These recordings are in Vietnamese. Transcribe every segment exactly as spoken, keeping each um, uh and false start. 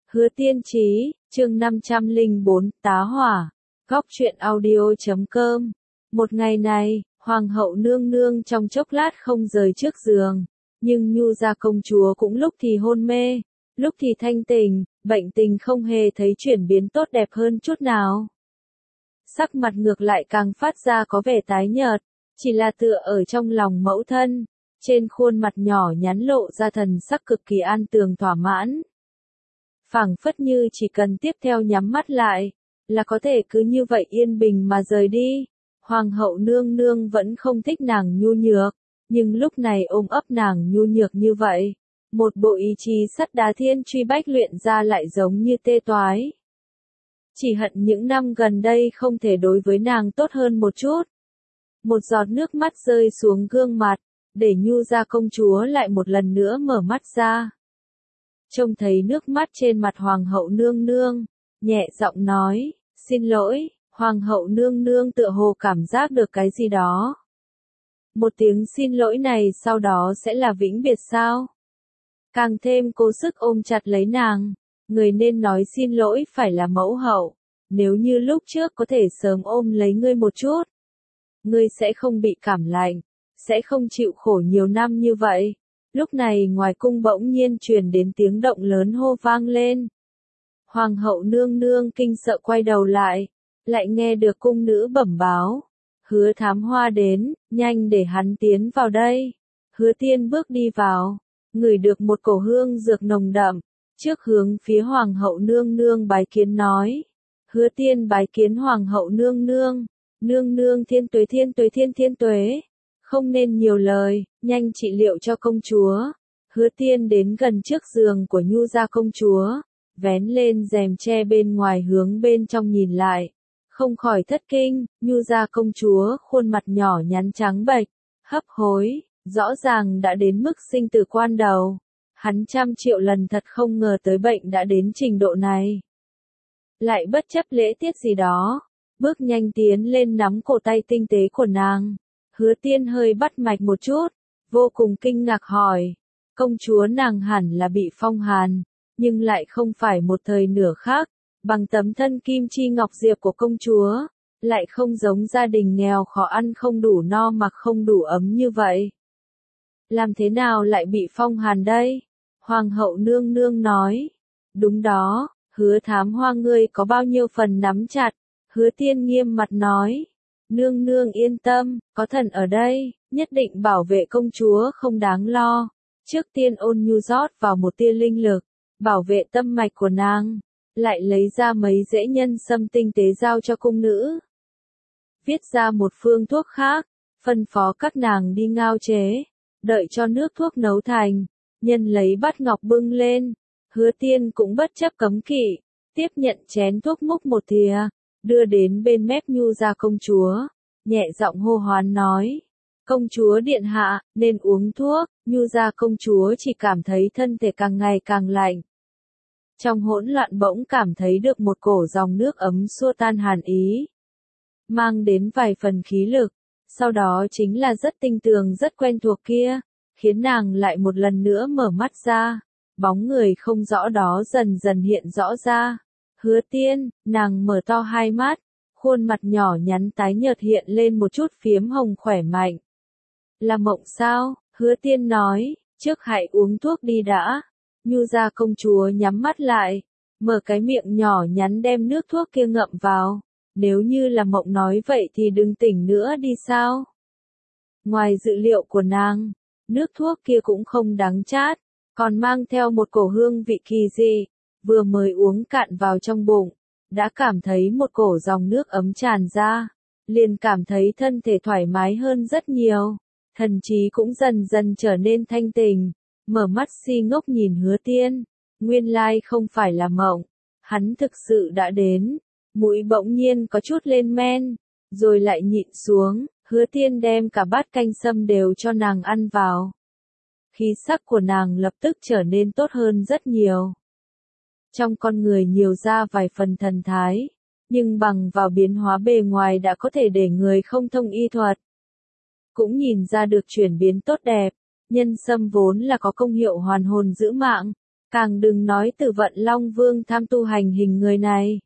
Hứa Tiên Trí, chương năm trăm lẻ bốn, Tá Hỏa, góc truyện audio chấm com. Một ngày này, Hoàng hậu nương nương trong chốc lát không rời trước giường, nhưng Nhu gia công chúa cũng lúc thì hôn mê, lúc thì thanh tỉnh, bệnh tình không hề thấy chuyển biến tốt đẹp hơn chút nào. Sắc mặt ngược lại càng phát ra có vẻ tái nhợt, chỉ là tựa ở trong lòng mẫu thân, trên khuôn mặt nhỏ nhắn lộ ra thần sắc cực kỳ an tường thỏa mãn. Phảng phất như chỉ cần tiếp theo nhắm mắt lại, là có thể cứ như vậy yên bình mà rời đi. Hoàng hậu nương nương vẫn không thích nàng nhu nhược, nhưng lúc này ôm ấp nàng nhu nhược như vậy, một bộ ý chí sắt đá thiên truy bách luyện ra lại giống như tê toái. Chỉ hận những năm gần đây không thể đối với nàng tốt hơn một chút. Một giọt nước mắt rơi xuống gương mặt, để Nhu gia công chúa lại một lần nữa mở mắt ra. Trông thấy nước mắt trên mặt Hoàng hậu nương nương, nhẹ giọng nói, xin lỗi. Hoàng hậu nương nương tựa hồ cảm giác được cái gì đó. Một tiếng xin lỗi này sau đó sẽ là vĩnh biệt sao? Càng thêm cố sức ôm chặt lấy nàng, người nên nói xin lỗi phải là mẫu hậu. Nếu như lúc trước có thể sớm ôm lấy ngươi một chút, ngươi sẽ không bị cảm lạnh, sẽ không chịu khổ nhiều năm như vậy. Lúc này ngoài cung bỗng nhiên truyền đến tiếng động lớn hô vang lên. Hoàng hậu nương nương kinh sợ quay đầu lại, lại nghe được cung nữ bẩm báo. Hứa Thám Hoa đến, nhanh để hắn tiến vào đây. Hứa Tiên bước đi vào, ngửi được một cổ hương dược nồng đậm, trước hướng phía Hoàng hậu nương nương bái kiến nói. Hứa Tiên bái kiến Hoàng hậu nương nương, nương nương thiên tuế thiên tuế thiên thiên tuế. Không nên nhiều lời, nhanh trị liệu cho công chúa. Hứa Tiên đến gần trước giường của Nhu gia công chúa, vén lên rèm che bên ngoài hướng bên trong nhìn lại. Không khỏi thất kinh, Nhu gia công chúa khuôn mặt nhỏ nhắn trắng bệch, hấp hối, rõ ràng đã đến mức sinh tử quan đầu. Hắn trăm triệu lần thật không ngờ tới bệnh đã đến trình độ này. Lại bất chấp lễ tiết gì đó, bước nhanh tiến lên nắm cổ tay tinh tế của nàng. Hứa Tiên hơi bắt mạch một chút, vô cùng kinh ngạc hỏi, công chúa nàng hẳn là bị phong hàn, nhưng lại không phải một thời nửa khác, bằng tấm thân kim chi ngọc diệp của công chúa, lại không giống gia đình nghèo khó ăn không đủ no mặc không đủ ấm như vậy. Làm thế nào lại bị phong hàn đây? Hoàng hậu nương nương nói, đúng đó, Hứa Thám Hoa ngươi có bao nhiêu phần nắm chặt? Hứa Tiên nghiêm mặt nói. Nương nương yên tâm, có thần ở đây, nhất định bảo vệ công chúa không đáng lo. Trước tiên ôn nhu rót vào một tia linh lực, bảo vệ tâm mạch của nàng, lại lấy ra mấy rễ nhân sâm tinh tế giao cho cung nữ. Viết ra một phương thuốc khác, phân phó các nàng đi ngao chế, đợi cho nước thuốc nấu thành, nhân lấy bát ngọc bưng lên. Hứa Tiên cũng bất chấp cấm kỵ, tiếp nhận chén thuốc múc một thìa, đưa đến bên mép Nhu gia công chúa, nhẹ giọng hô hoán nói, công chúa điện hạ, nên uống thuốc. Nhu gia công chúa chỉ cảm thấy thân thể càng ngày càng lạnh. Trong hỗn loạn bỗng cảm thấy được một cổ dòng nước ấm xua tan hàn ý, mang đến vài phần khí lực, sau đó chính là rất tinh tường rất quen thuộc kia, khiến nàng lại một lần nữa mở mắt ra, bóng người không rõ đó dần dần hiện rõ ra. Hứa Tiên, nàng mở to hai mắt, khuôn mặt nhỏ nhắn tái nhợt hiện lên một chút phiếm hồng khỏe mạnh. Là mộng sao? Hứa Tiên nói, trước hãy uống thuốc đi đã. Nhu gia công chúa nhắm mắt lại, mở cái miệng nhỏ nhắn đem nước thuốc kia ngậm vào. Nếu như là mộng nói vậy thì đừng tỉnh nữa đi sao? Ngoài dự liệu của nàng, nước thuốc kia cũng không đắng chát, còn mang theo một cổ hương vị kỳ dị. Vừa mới uống cạn vào trong bụng, đã cảm thấy một cổ dòng nước ấm tràn ra, liền cảm thấy thân thể thoải mái hơn rất nhiều, thần trí cũng dần dần trở nên thanh tỉnh, mở mắt si ngốc nhìn Hứa Tiên, nguyên lai không phải là mộng, hắn thực sự đã đến, mũi bỗng nhiên có chút lên men, rồi lại nhịn xuống. Hứa Tiên đem cả bát canh sâm đều cho nàng ăn vào. Khí sắc của nàng lập tức trở nên tốt hơn rất nhiều. Trong con người nhiều ra vài phần thần thái, nhưng bằng vào biến hóa bề ngoài đã có thể để người không thông y thuật cũng nhìn ra được chuyển biến tốt đẹp. Nhân sâm vốn là có công hiệu hoàn hồn giữ mạng, Càng đừng nói từ Vận Long Vương tham tu hành hình người này.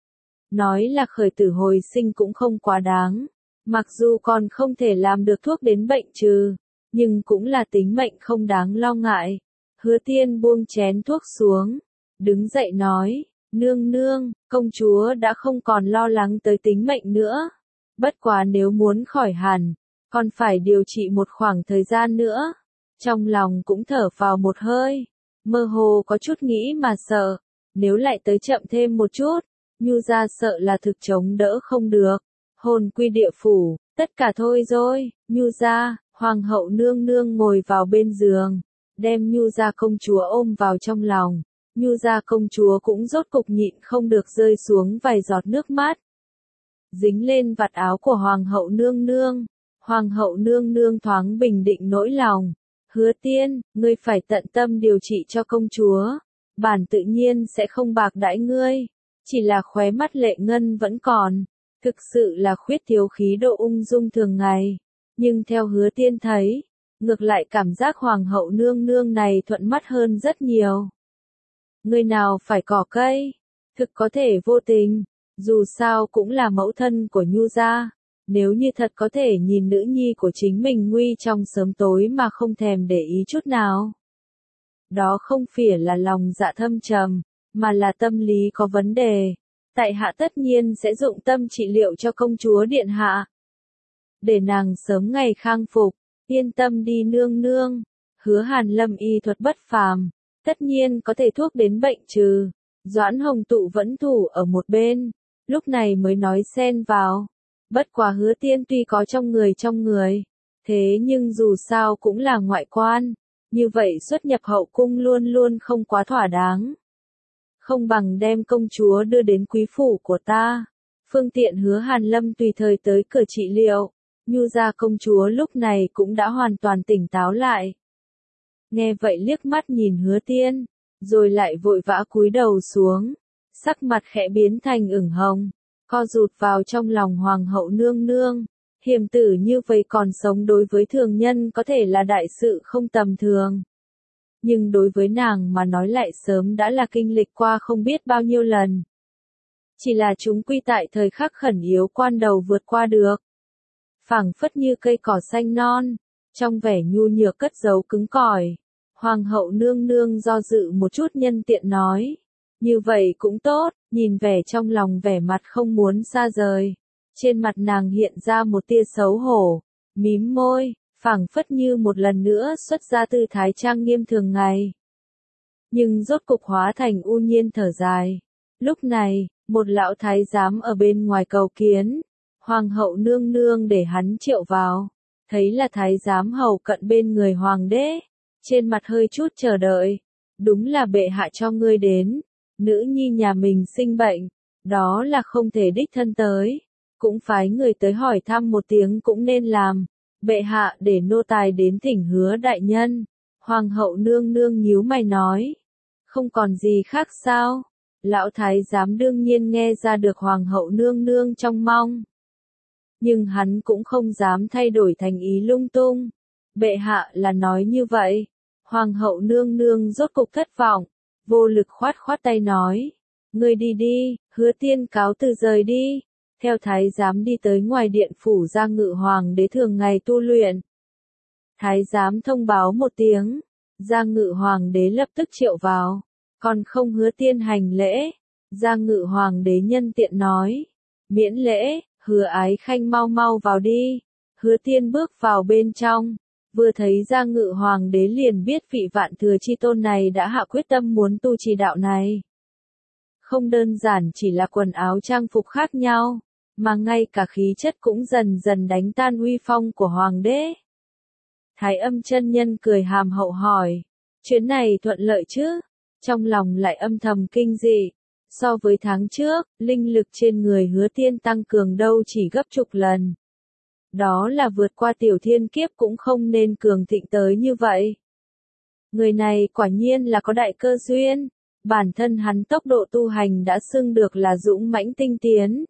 Nói là khởi tử hồi sinh cũng không quá đáng. Mặc dù còn không thể làm được thuốc đến bệnh trừ, nhưng cũng là tính mệnh không đáng lo ngại. Hứa Tiên buông chén thuốc xuống, đứng dậy nói, nương nương, công chúa đã không còn lo lắng tới tính mệnh nữa. Bất quá nếu muốn khỏi hẳn, còn phải điều trị một khoảng thời gian nữa. Trong lòng cũng thở vào một hơi, mơ hồ có chút nghĩ mà sợ, nếu lại tới chậm thêm một chút, Nhu gia sợ là thực chống đỡ không được. Hồn quy địa phủ, tất cả thôi rồi, Nhu gia, hoàng hậu nương nương ngồi vào bên giường, đem Nhu gia công chúa ôm vào trong lòng. Nhu gia công chúa cũng rốt cục nhịn không được rơi xuống vài giọt nước mắt. Dính lên vạt áo của hoàng hậu nương nương, hoàng hậu nương nương thoáng bình định nỗi lòng. Hứa Tiên, ngươi phải tận tâm điều trị cho công chúa, bản tự nhiên sẽ không bạc đãi ngươi, chỉ là khóe mắt lệ ngân vẫn còn, thực sự là khuyết thiếu khí độ ung dung thường ngày. Nhưng theo Hứa Tiên thấy, ngược lại cảm giác hoàng hậu nương nương này thuận mắt hơn rất nhiều. Người nào phải cỏ cây, thực có thể vô tình, dù sao cũng là mẫu thân của Nhu gia. Nếu như thật có thể nhìn nữ nhi của chính mình nguy trong sớm tối mà không thèm để ý chút nào. Đó không phải là lòng dạ thâm trầm, mà là tâm lý có vấn đề. Tại hạ tất nhiên sẽ dụng tâm trị liệu cho công chúa điện hạ. Để nàng sớm ngày khang phục, yên tâm đi nương nương. Hứa Hàn Lâm y thuật bất phàm, tất nhiên có thể thuốc đến bệnh trừ. Doãn Hồng Tụ vẫn thủ ở một bên, lúc này mới nói xen vào. Bất quá Hứa Tiên tuy có trong người trong người, thế nhưng dù sao cũng là ngoại quan, như vậy xuất nhập hậu cung luôn luôn không quá thỏa đáng. Không bằng đem công chúa đưa đến quý phủ của ta, phương tiện Hứa Hàn Lâm tùy thời tới cửa trị liệu. Nhu gia công chúa lúc này cũng đã hoàn toàn tỉnh táo lại. Nghe vậy liếc mắt nhìn Hứa Tiên, rồi lại vội vã cúi đầu xuống, sắc mặt khẽ biến thành ửng hồng. Co rụt vào trong lòng hoàng hậu nương nương, hiểm tử như vậy còn sống đối với thường nhân có thể là đại sự không tầm thường. Nhưng đối với nàng mà nói lại sớm đã là kinh lịch qua không biết bao nhiêu lần. Chỉ là chúng quy tại thời khắc khẩn yếu quan đầu vượt qua được. Phảng phất như cây cỏ xanh non, trong vẻ nhu nhược cất giấu cứng cỏi. Hoàng hậu nương nương do dự một chút nhân tiện nói. Như vậy cũng tốt, nhìn vẻ trong lòng vẻ mặt không muốn xa rời. Trên mặt nàng hiện ra một tia xấu hổ, mím môi, phảng phất như một lần nữa xuất ra tư thái trang nghiêm thường ngày. Nhưng rốt cục hóa thành u nhiên thở dài. Lúc này, một lão thái giám ở bên ngoài cầu kiến. Hoàng hậu nương nương để hắn triệu vào. Thấy là thái giám hầu cận bên người hoàng đế. Trên mặt hơi chút chờ đợi. Đúng là bệ hạ cho ngươi đến. Nữ nhi nhà mình sinh bệnh, đó là không thể đích thân tới, cũng phái người tới hỏi thăm một tiếng cũng nên làm. Bệ hạ để nô tài đến thỉnh Hứa đại nhân. Hoàng hậu nương nương nhíu mày nói, không còn gì khác sao? Lão thái giám đương nhiên nghe ra được hoàng hậu nương nương trong mong, nhưng hắn cũng không dám thay đổi thành ý lung tung. Bệ hạ là nói như vậy. Hoàng hậu nương nương rốt cục thất vọng. Vô lực khoát khoát tay nói, ngươi đi đi, Hứa Tiên cáo từ rời đi, theo thái giám đi tới ngoài điện phủ Gia Ngự Hoàng đế thường ngày tu luyện. Thái giám thông báo một tiếng, Gia Ngự Hoàng đế lập tức triệu vào, còn không Hứa Tiên hành lễ. Gia Ngự Hoàng đế nhân tiện nói, miễn lễ, Hứa Ái Khanh mau mau vào đi. Hứa Tiên bước vào bên trong. Vừa thấy Gia Ngự Hoàng đế liền biết vị vạn thừa chi tôn này đã hạ quyết tâm muốn tu trì đạo này. Không đơn giản chỉ là quần áo trang phục khác nhau, mà ngay cả khí chất cũng dần dần đánh tan uy phong của hoàng đế. Thái Âm chân nhân cười hàm hậu hỏi, chuyến này thuận lợi chứ? Trong lòng lại âm thầm kinh dị. So với tháng trước, linh lực trên người Hứa Tiên tăng cường đâu chỉ gấp chục lần. Đó là vượt qua tiểu thiên kiếp cũng không nên cường thịnh tới như vậy. Người này quả nhiên là có đại cơ duyên. Bản thân hắn tốc độ tu hành đã xưng được là dũng mãnh tinh tiến.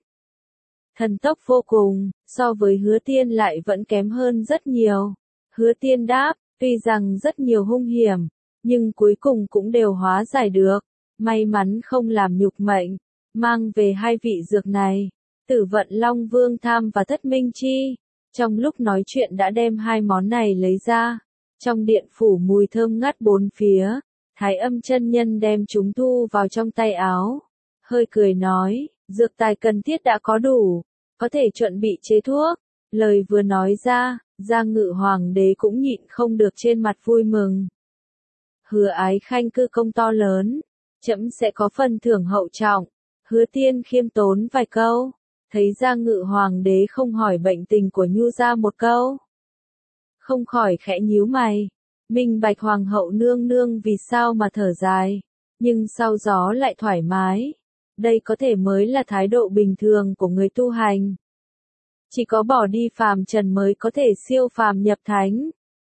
Thần tốc vô cùng, so với Hứa Tiên lại vẫn kém hơn rất nhiều. Hứa Tiên đáp, tuy rằng rất nhiều hung hiểm, nhưng cuối cùng cũng đều hóa giải được. May mắn không làm nhục mệnh, mang về hai vị dược này. Tử Vận Long Vương Tham và Thất Minh Chi, trong lúc nói chuyện đã đem hai món này lấy ra. Trong điện phủ mùi thơm ngát bốn phía, Thái Âm chân nhân đem chúng thu vào trong tay áo. Hơi cười nói, dược tài cần thiết đã có đủ, có thể chuẩn bị chế thuốc. Lời vừa nói ra, Giang Ngự Hoàng đế cũng nhịn không được trên mặt vui mừng. Hứa Ái Khanh cư công to lớn, trẫm sẽ có phần thưởng hậu trọng. Hứa Tiên khiêm tốn vài câu, thấy Giang Ngự Hoàng đế không hỏi bệnh tình của Nhu gia một câu. Không khỏi khẽ nhíu mày, minh bạch Hoàng hậu nương nương vì sao mà thở dài, nhưng sau gió lại thoải mái. Đây có thể mới là thái độ bình thường của người tu hành. Chỉ có bỏ đi phàm trần mới có thể siêu phàm nhập thánh.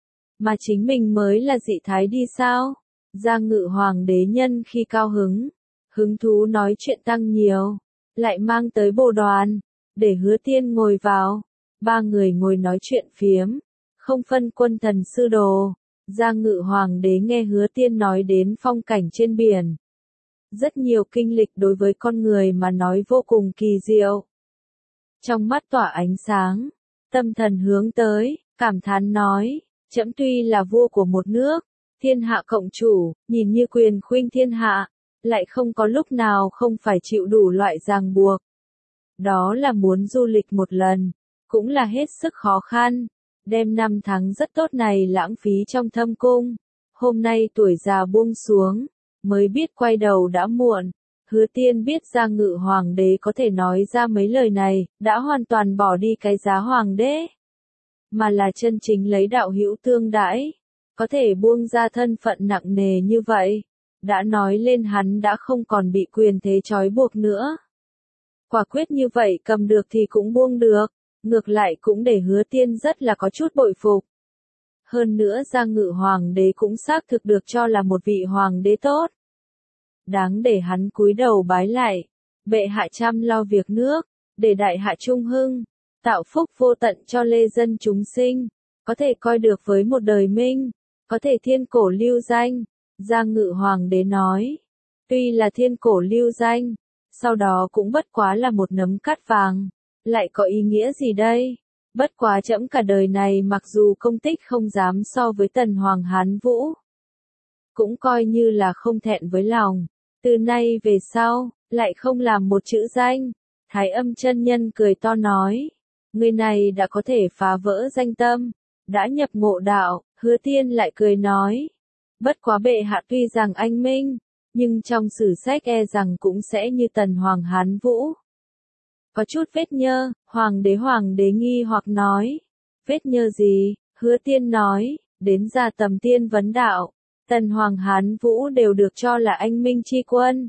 Mà chính mình mới là dị thái đi sao? Giang Ngự Hoàng đế nhân khi cao hứng, hứng thú nói chuyện tăng nhiều, lại mang tới bồ đoàn, để Hứa Tiên ngồi vào. Ba người ngồi nói chuyện phiếm, không phân quân thần sư đồ. Giang Ngự Hoàng đế nghe Hứa Tiên nói đến phong cảnh trên biển. Rất nhiều kinh lịch đối với con người mà nói vô cùng kỳ diệu. Trong mắt tỏa ánh sáng, tâm thần hướng tới, cảm thán nói, trẫm tuy là vua của một nước, thiên hạ cộng chủ, nhìn như quyền khuynh thiên hạ, lại không có lúc nào không phải chịu đủ loại ràng buộc. Đó là muốn du lịch một lần, cũng là hết sức khó khăn, đem năm tháng rất tốt này lãng phí trong thâm cung. Hôm nay tuổi già buông xuống, mới biết quay đầu đã muộn. Hứa Tiên biết Giang Ngự Hoàng đế có thể nói ra mấy lời này, đã hoàn toàn bỏ đi cái giá hoàng đế, mà là chân chính lấy đạo hữu tương đãi, có thể buông ra thân phận nặng nề như vậy, đã nói lên hắn đã không còn bị quyền thế trói buộc nữa. Quả quyết như vậy cầm được thì cũng buông được, ngược lại cũng để Hứa Tiên rất là có chút bội phục. Hơn nữa Giang Ngự Hoàng đế cũng xác thực được cho là một vị hoàng đế tốt. Đáng để hắn cúi đầu bái lại, bệ hạ chăm lo việc nước, để đại hạ trung hưng, tạo phúc vô tận cho lê dân chúng sinh, có thể coi được với một đời minh, có thể thiên cổ lưu danh. Giang Ngự Hoàng đế nói, tuy là thiên cổ lưu danh, sau đó cũng bất quá là một nấm cát vàng, lại có ý nghĩa gì đây? Bất quá trẫm cả đời này mặc dù công tích không dám so với Tần Hoàng Hán Vũ, cũng coi như là không thẹn với lòng. Từ nay về sau, lại không làm một chữ danh. Thái Âm chân nhân cười to nói, người này đã có thể phá vỡ danh tâm, đã nhập ngộ đạo. Hứa Tiên lại cười nói, bất quá bệ hạ tuy rằng anh minh, nhưng trong sử sách e rằng cũng sẽ như Tần Hoàng Hán Vũ. Có chút vết nhơ, Hoàng đế Hoàng đế nghi hoặc nói, vết nhơ gì? Hứa Tiên nói, đến ra tầm tiên vấn đạo, Tần Hoàng Hán Vũ đều được cho là anh minh chi quân.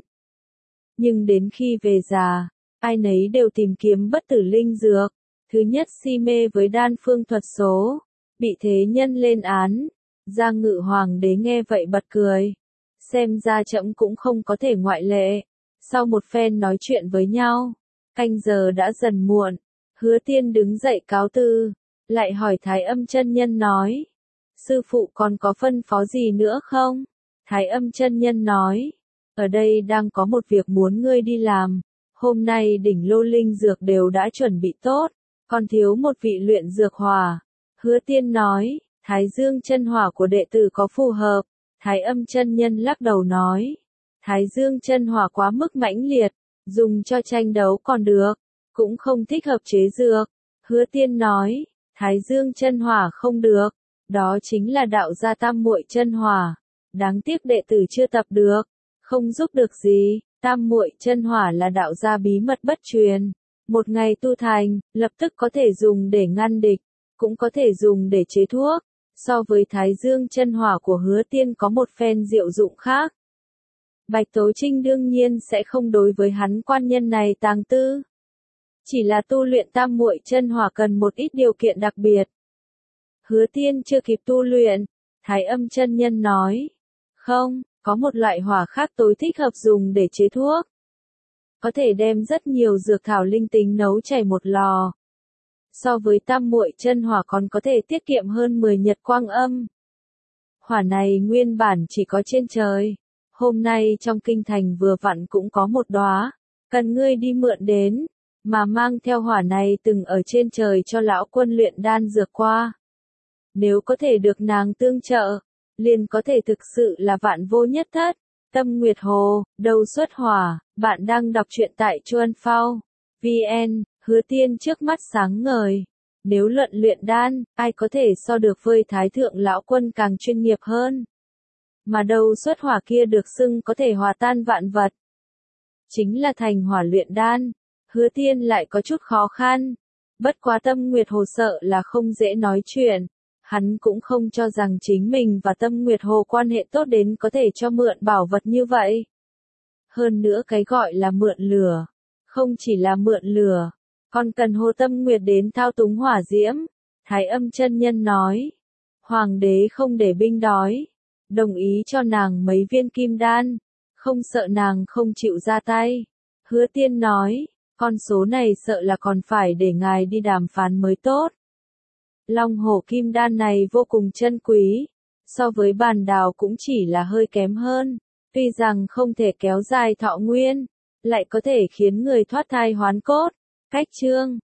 Nhưng đến khi về già, ai nấy đều tìm kiếm bất tử linh dược. Thứ nhất si mê với đan phương thuật số, bị thế nhân lên án. Giang Ngự Hoàng đế nghe vậy bật cười. Xem ra trẫm cũng không có thể ngoại lệ. Sau một phen nói chuyện với nhau, canh giờ đã dần muộn. Hứa Tiên đứng dậy cáo từ, lại hỏi Thái Âm chân nhân nói, sư phụ còn có phân phó gì nữa không? Thái Âm chân nhân nói, ở đây đang có một việc muốn ngươi đi làm. Hôm nay đỉnh lô linh dược đều đã chuẩn bị tốt, còn thiếu một vị luyện dược hỏa. Hứa Tiên nói, Thái Dương chân hỏa của đệ tử có phù hợp? Thái Âm chân nhân lắc đầu nói, Thái Dương chân hỏa quá mức mãnh liệt, dùng cho tranh đấu còn được, cũng không thích hợp chế dược. Hứa Tiên nói, Thái Dương chân hỏa không được, đó chính là đạo gia tam muội chân hỏa, đáng tiếc đệ tử chưa tập được, không giúp được gì. Tam muội chân hỏa là đạo gia bí mật bất truyền, một ngày tu thành, lập tức có thể dùng để ngăn địch, cũng có thể dùng để chế thuốc. So với Thái Dương chân hỏa của Hứa Tiên có một phen diệu dụng khác. Bạch Tố Trinh đương nhiên sẽ không đối với hắn quan nhân này tàng tư. Chỉ là tu luyện tam muội chân hỏa cần một ít điều kiện đặc biệt. Hứa Tiên chưa kịp tu luyện, Thái Âm chân nhân nói, không, có một loại hỏa khác tối thích hợp dùng để chế thuốc. Có thể đem rất nhiều dược thảo linh tính nấu chảy một lò. So với tam muội chân hỏa còn có thể tiết kiệm hơn mười nhật quang âm. Hỏa này nguyên bản chỉ có trên trời. Hôm nay trong kinh thành vừa vặn cũng có một đóa, cần ngươi đi mượn đến, mà mang theo hỏa này từng ở trên trời cho lão quân luyện đan dược qua. Nếu có thể được nàng tương trợ, liền có thể thực sự là vạn vô nhất thất. Tâm Nguyệt Hồ, đầu xuất hỏa, bạn đang đọc truyện tại Chuan Phao. vê en, Hứa Tiên trước mắt sáng ngời. Nếu luận luyện đan, ai có thể so được với Thái Thượng Lão Quân càng chuyên nghiệp hơn. Mà đầu xuất hỏa kia được xưng có thể hòa tan vạn vật. Chính là thành hỏa luyện đan. Hứa Tiên lại có chút khó khăn. Bất quá Tâm Nguyệt Hồ sợ là không dễ nói chuyện. Hắn cũng không cho rằng chính mình và Tâm Nguyệt Hồ quan hệ tốt đến có thể cho mượn bảo vật như vậy. Hơn nữa cái gọi là mượn lửa. Không chỉ là mượn lửa, còn cần Hồ Tâm Nguyệt đến thao túng hỏa diễm. Thái Âm chân nhân nói. Hoàng đế không để binh đói. Đồng ý cho nàng mấy viên kim đan. Không sợ nàng không chịu ra tay. Hứa Tiên nói. Con số này sợ là còn phải để ngài đi đàm phán mới tốt. Long hổ kim đan này vô cùng chân quý. So với bàn đào cũng chỉ là hơi kém hơn. Tuy rằng không thể kéo dài thọ nguyên, lại có thể khiến người thoát thai hoán cốt. Cách chương